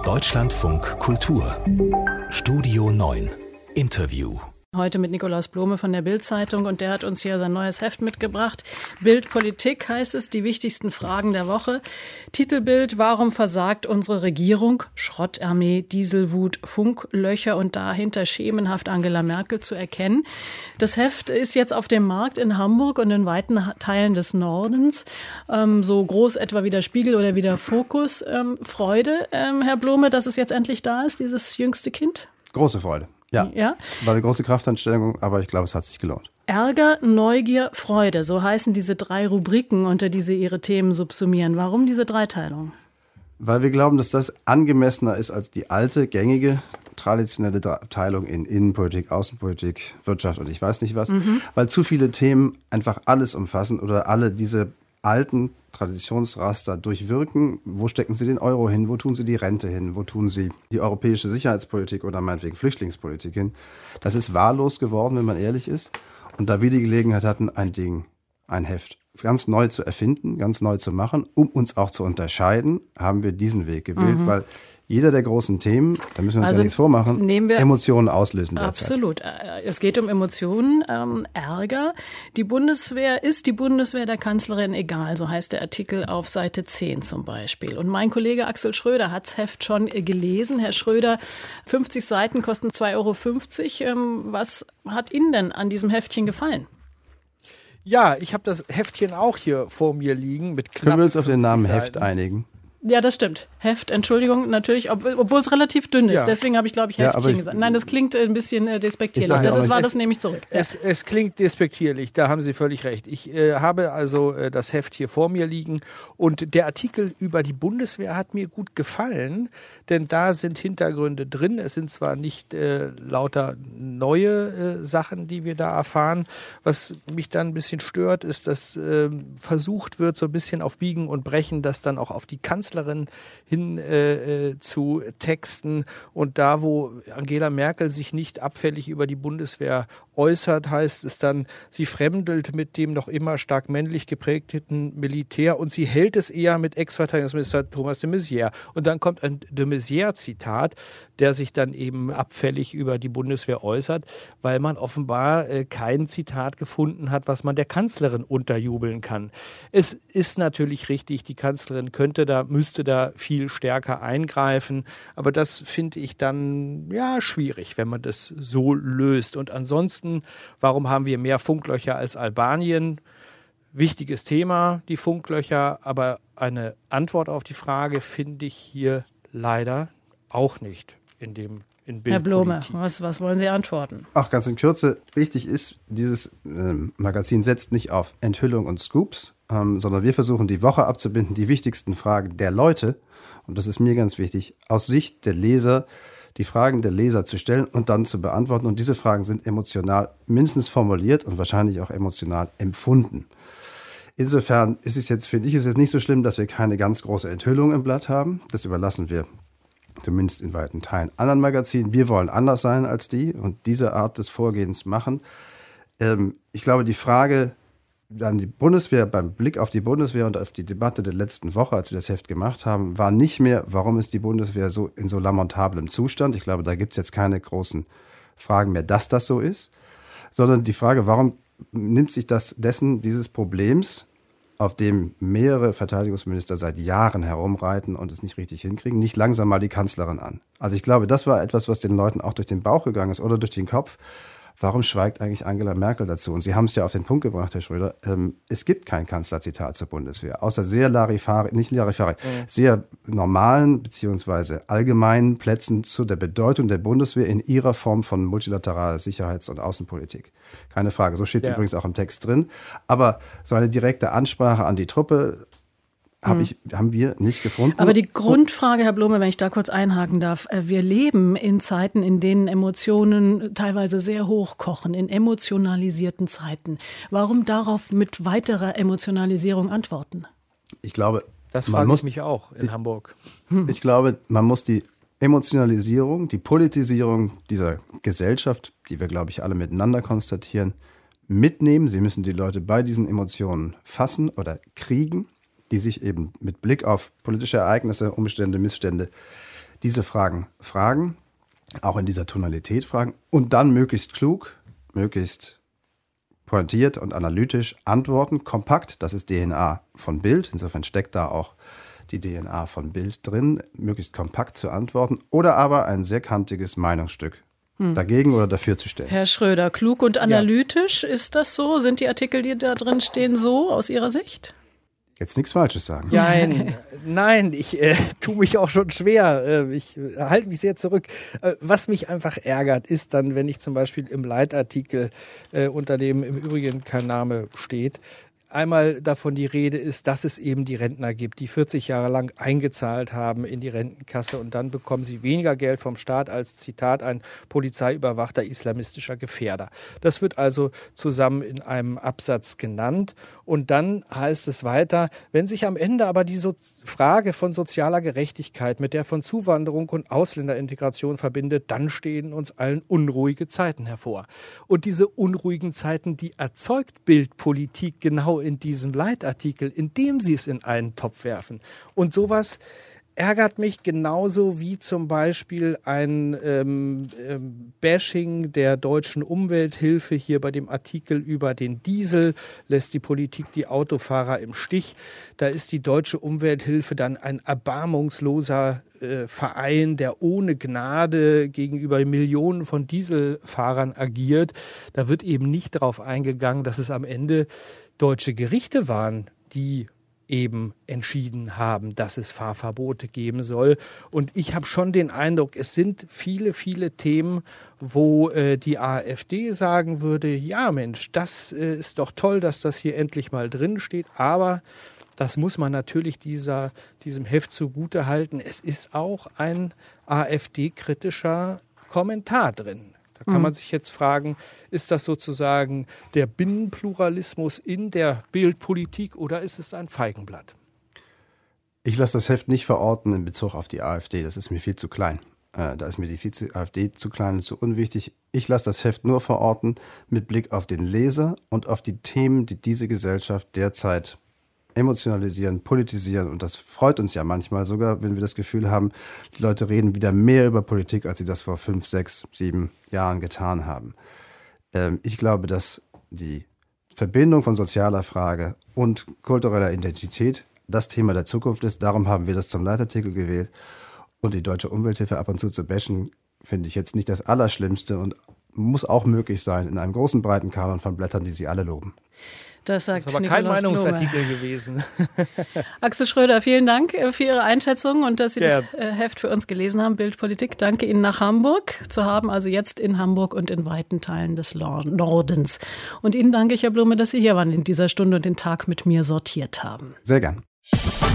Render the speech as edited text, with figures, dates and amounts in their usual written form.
Deutschlandfunk Kultur Studio 9 Interview. Heute mit Nikolaus Blome von der Bild-Zeitung und der hat uns hier sein neues Heft mitgebracht. Bild Politik heißt es, die wichtigsten Fragen der Woche. Titelbild: Warum versagt unsere Regierung? Schrottarmee, Dieselwut, Funklöcher und dahinter schemenhaft Angela Merkel zu erkennen. Das Heft ist jetzt auf dem Markt in Hamburg und in weiten Teilen des Nordens. So groß etwa wie der Spiegel oder wie der Fokus. Freude, Herr Blome, dass es jetzt endlich da ist, dieses jüngste Kind? Große Freude. Ja, war eine große Kraftanstrengung, aber ich glaube, es hat sich gelohnt. Ärger, Neugier, Freude, so heißen diese 3 Rubriken, unter die Sie Ihre Themen subsumieren. Warum diese Dreiteilung? Weil wir glauben, dass das angemessener ist als die alte, gängige, traditionelle Teilung in Innenpolitik, Außenpolitik, Wirtschaft und ich weiß nicht was. Weil zu viele Themen einfach alles umfassen oder alle diese alten Traditionsraster durchwirken. Wo stecken Sie den Euro hin? Wo tun Sie die Rente hin? Wo tun Sie die europäische Sicherheitspolitik oder meinetwegen Flüchtlingspolitik hin? Das ist wahllos geworden, wenn man ehrlich ist. Und da wir die Gelegenheit hatten, ein Heft ganz neu zu erfinden, ganz neu zu machen, um uns auch zu unterscheiden, haben wir diesen Weg gewählt, weil jeder der großen Themen, da müssen wir uns ja nichts vormachen, Emotionen auslösen derzeit. Absolut. Es geht um Emotionen, Ärger. Ist die Bundeswehr der Kanzlerin egal, so heißt der Artikel auf Seite 10 zum Beispiel. Und mein Kollege Axel Schröder hat das Heft schon gelesen. Herr Schröder, 50 Seiten kosten 2,50 €. Was hat Ihnen denn an diesem Heftchen gefallen? Ja, ich habe das Heftchen auch hier vor mir liegen mit knapp Können wir uns auf den Namen Seiten. Heft einigen? Ja, das stimmt. Heft, Entschuldigung, natürlich, obwohl es relativ dünn ist. Ja. Deswegen habe ich, glaube ich, Heftchen gesagt. Nein, das klingt ein bisschen despektierlich. Das nehme ich zurück. Es klingt despektierlich, da haben Sie völlig recht. Ich habe also das Heft hier vor mir liegen und der Artikel über die Bundeswehr hat mir gut gefallen, denn da sind Hintergründe drin. Es sind zwar nicht lauter neue Sachen, die wir da erfahren. Was mich dann ein bisschen stört, ist, dass versucht wird, so ein bisschen auf Biegen und Brechen, das dann auch auf die Kanzlerin hin zu texten. Und da, wo Angela Merkel sich nicht abfällig über die Bundeswehr äußert, heißt es dann, sie fremdelt mit dem noch immer stark männlich geprägten Militär und sie hält es eher mit Ex-Verteidigungsminister Thomas de Maizière. Und dann kommt ein de Maizière-Zitat, der sich dann eben abfällig über die Bundeswehr äußert, weil man offenbar kein Zitat gefunden hat, was man der Kanzlerin unterjubeln kann. Es ist natürlich richtig, die Kanzlerin müsste da viel stärker eingreifen, aber das finde ich dann schwierig, wenn man das so löst. Und ansonsten, warum haben wir mehr Funklöcher als Albanien? Wichtiges Thema, die Funklöcher, aber eine Antwort auf die Frage finde ich hier leider auch nicht in Bildpolitik. Herr Blome, was wollen Sie antworten? Ach, ganz in Kürze, wichtig ist, dieses Magazin setzt nicht auf Enthüllung und Scoops, sondern wir versuchen die Woche abzubinden, die wichtigsten Fragen der Leute, und das ist mir ganz wichtig, aus Sicht der Leser, die Fragen der Leser zu stellen und dann zu beantworten. Und diese Fragen sind emotional mindestens formuliert und wahrscheinlich auch emotional empfunden. Insofern finde ich es jetzt nicht so schlimm, dass wir keine ganz große Enthüllung im Blatt haben. Das überlassen wir zumindest in weiten Teilen anderen Magazinen. Wir wollen anders sein als die und diese Art des Vorgehens machen. Ich glaube, die Frage an die Bundeswehr, beim Blick auf die Bundeswehr und auf die Debatte der letzten Woche, als wir das Heft gemacht haben, war nicht mehr, warum ist die Bundeswehr so in so lamentablem Zustand. Ich glaube, da gibt es jetzt keine großen Fragen mehr, dass das so ist, sondern die Frage, warum nimmt sich dieses Problems, auf dem mehrere Verteidigungsminister seit Jahren herumreiten und es nicht richtig hinkriegen, nicht langsam mal die Kanzlerin an. Also ich glaube, das war etwas, was den Leuten auch durch den Bauch gegangen ist oder durch den Kopf. Warum schweigt eigentlich Angela Merkel dazu? Und Sie haben es ja auf den Punkt gebracht, Herr Schröder. Es gibt kein Kanzlerzitat zur Bundeswehr, außer sehr sehr normalen bzw. allgemeinen Plätzen zu der Bedeutung der Bundeswehr in ihrer Form von multilateraler Sicherheits- und Außenpolitik. Keine Frage, so steht es übrigens auch im Text drin. Aber so eine direkte Ansprache an die Truppe haben wir nicht gefunden. Aber die Grundfrage, Herr Blome, wenn ich da kurz einhaken darf, wir leben in Zeiten, in denen Emotionen teilweise sehr hoch kochen, in emotionalisierten Zeiten. Warum darauf mit weiterer Emotionalisierung antworten? Ich glaube, das frage ich mich auch in Hamburg. Ich glaube, man muss die Emotionalisierung, die Politisierung dieser Gesellschaft, die wir, glaube ich, alle miteinander konstatieren, mitnehmen. Sie müssen die Leute bei diesen Emotionen fassen oder kriegen, die sich eben mit Blick auf politische Ereignisse, Umstände, Missstände, diese Fragen fragen, auch in dieser Tonalität fragen und dann möglichst klug, möglichst pointiert und analytisch antworten, kompakt, das ist DNA von Bild, insofern steckt da auch die DNA von Bild drin, möglichst kompakt zu antworten oder aber ein sehr kantiges Meinungsstück dagegen oder dafür zu stellen. Herr Schröder, klug und analytisch, ist das so? Sind die Artikel, die da drin stehen, so aus Ihrer Sicht? Jetzt nichts Falsches sagen. Nein, ich tue mich auch schon schwer. Ich halte mich sehr zurück. Was mich einfach ärgert, ist dann, wenn ich zum Beispiel im Leitartikel, unter dem im Übrigen kein Name steht, einmal davon die Rede ist, dass es eben die Rentner gibt, die 40 Jahre lang eingezahlt haben in die Rentenkasse und dann bekommen sie weniger Geld vom Staat als, Zitat, ein polizeiüberwachter islamistischer Gefährder. Das wird also zusammen in einem Absatz genannt und dann heißt es weiter, wenn sich am Ende aber die Frage von sozialer Gerechtigkeit mit der von Zuwanderung und Ausländerintegration verbindet, dann stehen uns allen unruhige Zeiten hervor. Und diese unruhigen Zeiten, die erzeugt Bildpolitik genau in diesem Leitartikel, indem sie es in einen Topf werfen. Und sowas ärgert mich genauso wie zum Beispiel ein Bashing der deutschen Umwelthilfe hier bei dem Artikel über den Diesel, lässt die Politik die Autofahrer im Stich. Da ist die deutsche Umwelthilfe dann ein erbarmungsloser Verein, der ohne Gnade gegenüber Millionen von Dieselfahrern agiert. Da wird eben nicht darauf eingegangen, dass es am Ende deutsche Gerichte waren, die eben entschieden haben, dass es Fahrverbote geben soll. Und ich habe schon den Eindruck, es sind viele, viele Themen, wo die AfD sagen würde, ja Mensch, das ist doch toll, dass das hier endlich mal drin steht, aber das muss man natürlich diesem Heft zugutehalten. Es ist auch ein AfD-kritischer Kommentar drin. Da kann man sich jetzt fragen, ist das sozusagen der Binnenpluralismus in der Bildpolitik oder ist es ein Feigenblatt? Ich lasse das Heft nicht verorten in Bezug auf die AfD, das ist mir viel zu klein. Da ist mir die AfD zu klein und zu unwichtig. Ich lasse das Heft nur verorten mit Blick auf den Leser und auf die Themen, die diese Gesellschaft derzeit emotionalisieren, politisieren. Und das freut uns ja manchmal sogar, wenn wir das Gefühl haben, die Leute reden wieder mehr über Politik, als sie das vor 5, 6, 7 Jahren getan haben. Ich glaube, dass die Verbindung von sozialer Frage und kultureller Identität das Thema der Zukunft ist. Darum haben wir das zum Leitartikel gewählt. Und die deutsche Umwelthilfe ab und zu bashen, finde ich jetzt nicht das Allerschlimmste und muss auch möglich sein in einem großen, breiten Kanon von Blättern, die sie alle loben. Das sagt Das ist aber Nikolaus kein Meinungsartikel Blome gewesen. Axel Schröder, vielen Dank für Ihre Einschätzung und dass Sie das Heft für uns gelesen haben, Bildpolitik. Danke Ihnen nach Hamburg zu haben, also jetzt in Hamburg und in weiten Teilen des Nordens. Und Ihnen danke ich, Herr Blome, dass Sie hier waren in dieser Stunde und den Tag mit mir sortiert haben. Sehr gern.